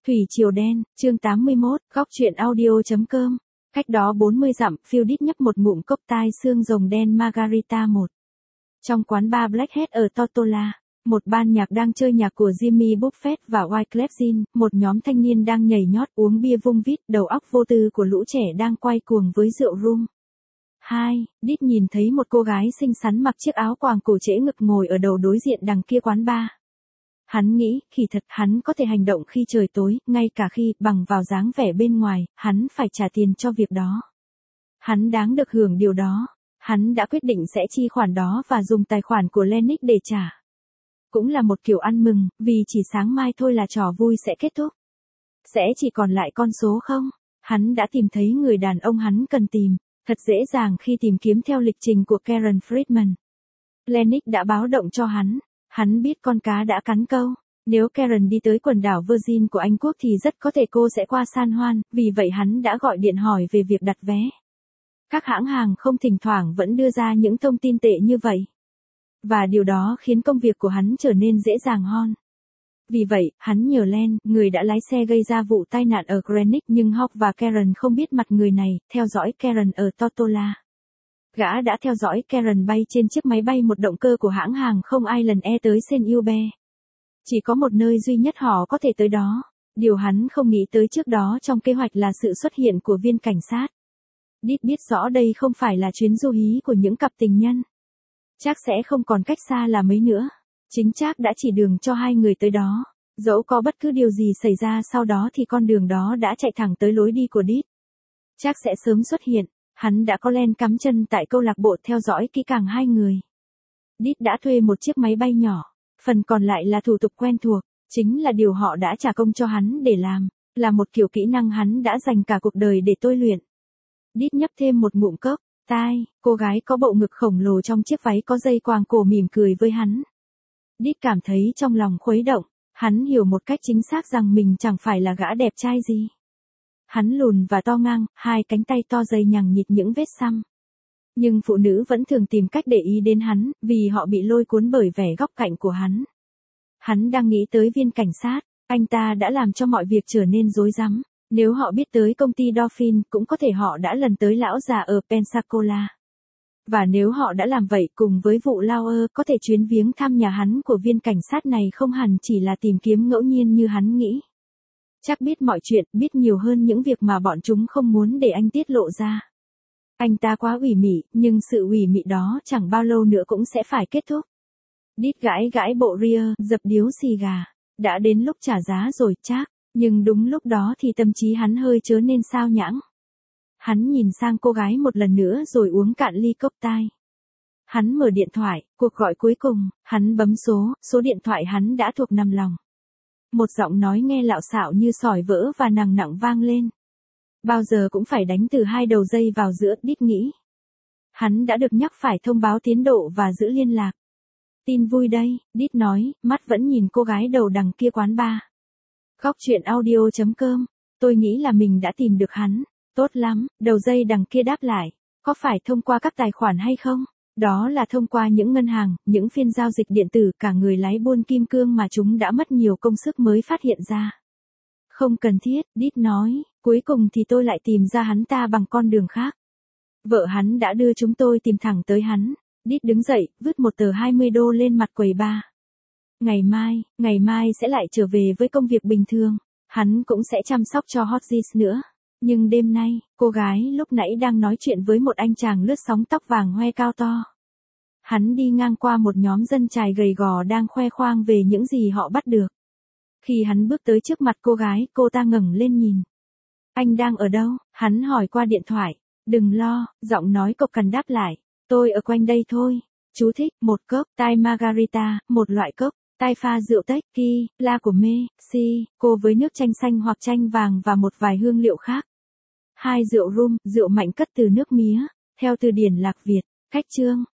Thủy Triều Đen, chương 81, góc truyện audio.com. Cách đó 40 dặm, Phil nhấp một ngụm cốc tai xương rồng đen Margarita 1. Trong quán bar Blackhead ở Tortola, một ban nhạc đang chơi nhạc của Jimmy Buffett và Wyclef Jean, một nhóm thanh niên đang nhảy nhót uống bia vung vít, đầu óc vô tư của lũ trẻ đang quay cuồng với rượu rum. 2. Đít nhìn thấy một cô gái xinh xắn mặc chiếc áo quàng cổ trễ ngực ngồi ở đầu đối diện đằng kia quán bar. Hắn nghĩ, kỳ thật, hắn có thể hành động khi trời tối, ngay cả khi, bằng vào dáng vẻ bên ngoài, hắn phải trả tiền cho việc đó. Hắn đáng được hưởng điều đó. Hắn đã quyết định sẽ chi khoản đó và dùng tài khoản của Lennox để trả. Cũng là một kiểu ăn mừng, vì chỉ sáng mai thôi là trò vui sẽ kết thúc. Sẽ chỉ còn lại con số không? Hắn đã tìm thấy người đàn ông hắn cần tìm. Thật dễ dàng khi tìm kiếm theo lịch trình của Karen Friedman. Lennox đã báo động cho hắn. Hắn biết con cá đã cắn câu. Nếu Karen đi tới quần đảo Virgin của Anh Quốc thì rất có thể cô sẽ qua San Juan, vì vậy hắn đã gọi điện hỏi về việc đặt vé. Các hãng hàng không thỉnh thoảng vẫn đưa ra những thông tin tệ như vậy. Và điều đó khiến công việc của hắn trở nên dễ dàng hơn. Vì vậy, hắn nhờ Len, người đã lái xe gây ra vụ tai nạn ở Greenwich, nhưng Hawk và Karen không biết mặt người này, theo dõi Karen ở Tortola. Gã đã theo dõi Karen bay trên chiếc máy bay một động cơ của hãng hàng không Island Air tới Saint-Hubert. Chỉ có một nơi duy nhất họ có thể tới đó. Điều hắn không nghĩ tới trước đó trong kế hoạch là sự xuất hiện của viên cảnh sát. Đít biết rõ đây không phải là chuyến du hí của những cặp tình nhân. Chắc sẽ không còn cách xa là mấy nữa. Chính Trác đã chỉ đường cho hai người tới đó. Dẫu có bất cứ điều gì xảy ra sau đó thì con đường đó đã chạy thẳng tới lối đi của Đít. Trác sẽ sớm xuất hiện. Hắn đã có Len cắm chân tại câu lạc bộ theo dõi kỹ càng hai người. Đít đã thuê một chiếc máy bay nhỏ. Phần còn lại là thủ tục quen thuộc. Chính là điều họ đã trả công cho hắn để làm. Là một kiểu kỹ năng hắn đã dành cả cuộc đời để tôi luyện. Đít nhấp thêm một ngụm cốc. Tai, cô gái có bộ ngực khổng lồ trong chiếc váy có dây quàng cổ mỉm cười với hắn. Đít cảm thấy trong lòng khuấy động. Hắn hiểu một cách chính xác rằng mình chẳng phải là gã đẹp trai gì. Hắn lùn và to ngang, hai cánh tay to dày nhằng nhịt những vết xăm. Nhưng phụ nữ vẫn thường tìm cách để ý đến hắn, vì họ bị lôi cuốn bởi vẻ góc cạnh của hắn. Hắn đang nghĩ tới viên cảnh sát, anh ta đã làm cho mọi việc trở nên rối rắm. Nếu họ biết tới công ty Dolphin, cũng có thể họ đã lần tới lão già ở Pensacola. Và nếu họ đã làm vậy cùng với vụ Lauer, có thể chuyến viếng thăm nhà hắn của viên cảnh sát này không hẳn chỉ là tìm kiếm ngẫu nhiên như hắn nghĩ. Chắc biết mọi chuyện, biết nhiều hơn những việc mà bọn chúng không muốn để anh tiết lộ ra. Anh ta quá ủy mị, nhưng sự ủy mị đó chẳng bao lâu nữa cũng sẽ phải kết thúc. Đít gãi gãi bộ ria, dập điếu xì gà. Đã đến lúc trả giá rồi Trác. Nhưng đúng lúc đó thì tâm trí hắn hơi chớ nên sao nhãng. Hắn nhìn sang cô gái một lần nữa rồi uống cạn ly cốc tai. Hắn mở điện thoại, cuộc gọi cuối cùng, hắn bấm số điện thoại hắn đã thuộc nằm lòng. Một giọng nói nghe lạo xạo như sỏi vỡ và nặng nặng vang lên. Bao giờ cũng phải đánh từ hai đầu dây vào giữa, Đít nghĩ. Hắn đã được nhắc phải thông báo tiến độ và giữ liên lạc. Tin vui đây, Đít nói, mắt vẫn nhìn cô gái đầu đằng kia quán bar. Góc truyện audio.com. Tôi nghĩ là mình đã tìm được hắn. Tốt lắm, đầu dây đằng kia đáp lại. Có phải thông qua các tài khoản hay không? Đó là thông qua những ngân hàng, những phiên giao dịch điện tử, cả người lái buôn kim cương mà chúng đã mất nhiều công sức mới phát hiện ra. Không cần thiết, Đít nói, cuối cùng thì tôi lại tìm ra hắn ta bằng con đường khác. Vợ hắn đã đưa chúng tôi tìm thẳng tới hắn. Đít đứng dậy, vứt một tờ $20 lên mặt quầy bar. Ngày mai sẽ lại trở về với công việc bình thường. Hắn cũng sẽ chăm sóc cho Hodges nữa. Nhưng đêm nay, cô gái lúc nãy đang nói chuyện với một anh chàng lướt sóng tóc vàng hoe cao to. Hắn đi ngang qua một nhóm dân chài gầy gò đang khoe khoang về những gì họ bắt được. Khi hắn bước tới trước mặt cô gái, cô ta ngẩng lên nhìn. Anh đang ở đâu? Hắn hỏi qua điện thoại. Đừng lo, giọng nói cộc cằn đáp lại. Tôi ở quanh đây thôi. Chú thích, một cốc, tai Margarita, một loại cốc. Tai pha rượu tequila của Mexico với nước chanh xanh hoặc chanh vàng và một vài hương liệu khác. 2 rượu rum, rượu mạnh cất từ nước mía, theo từ điển Lạc Việt. Cách chương.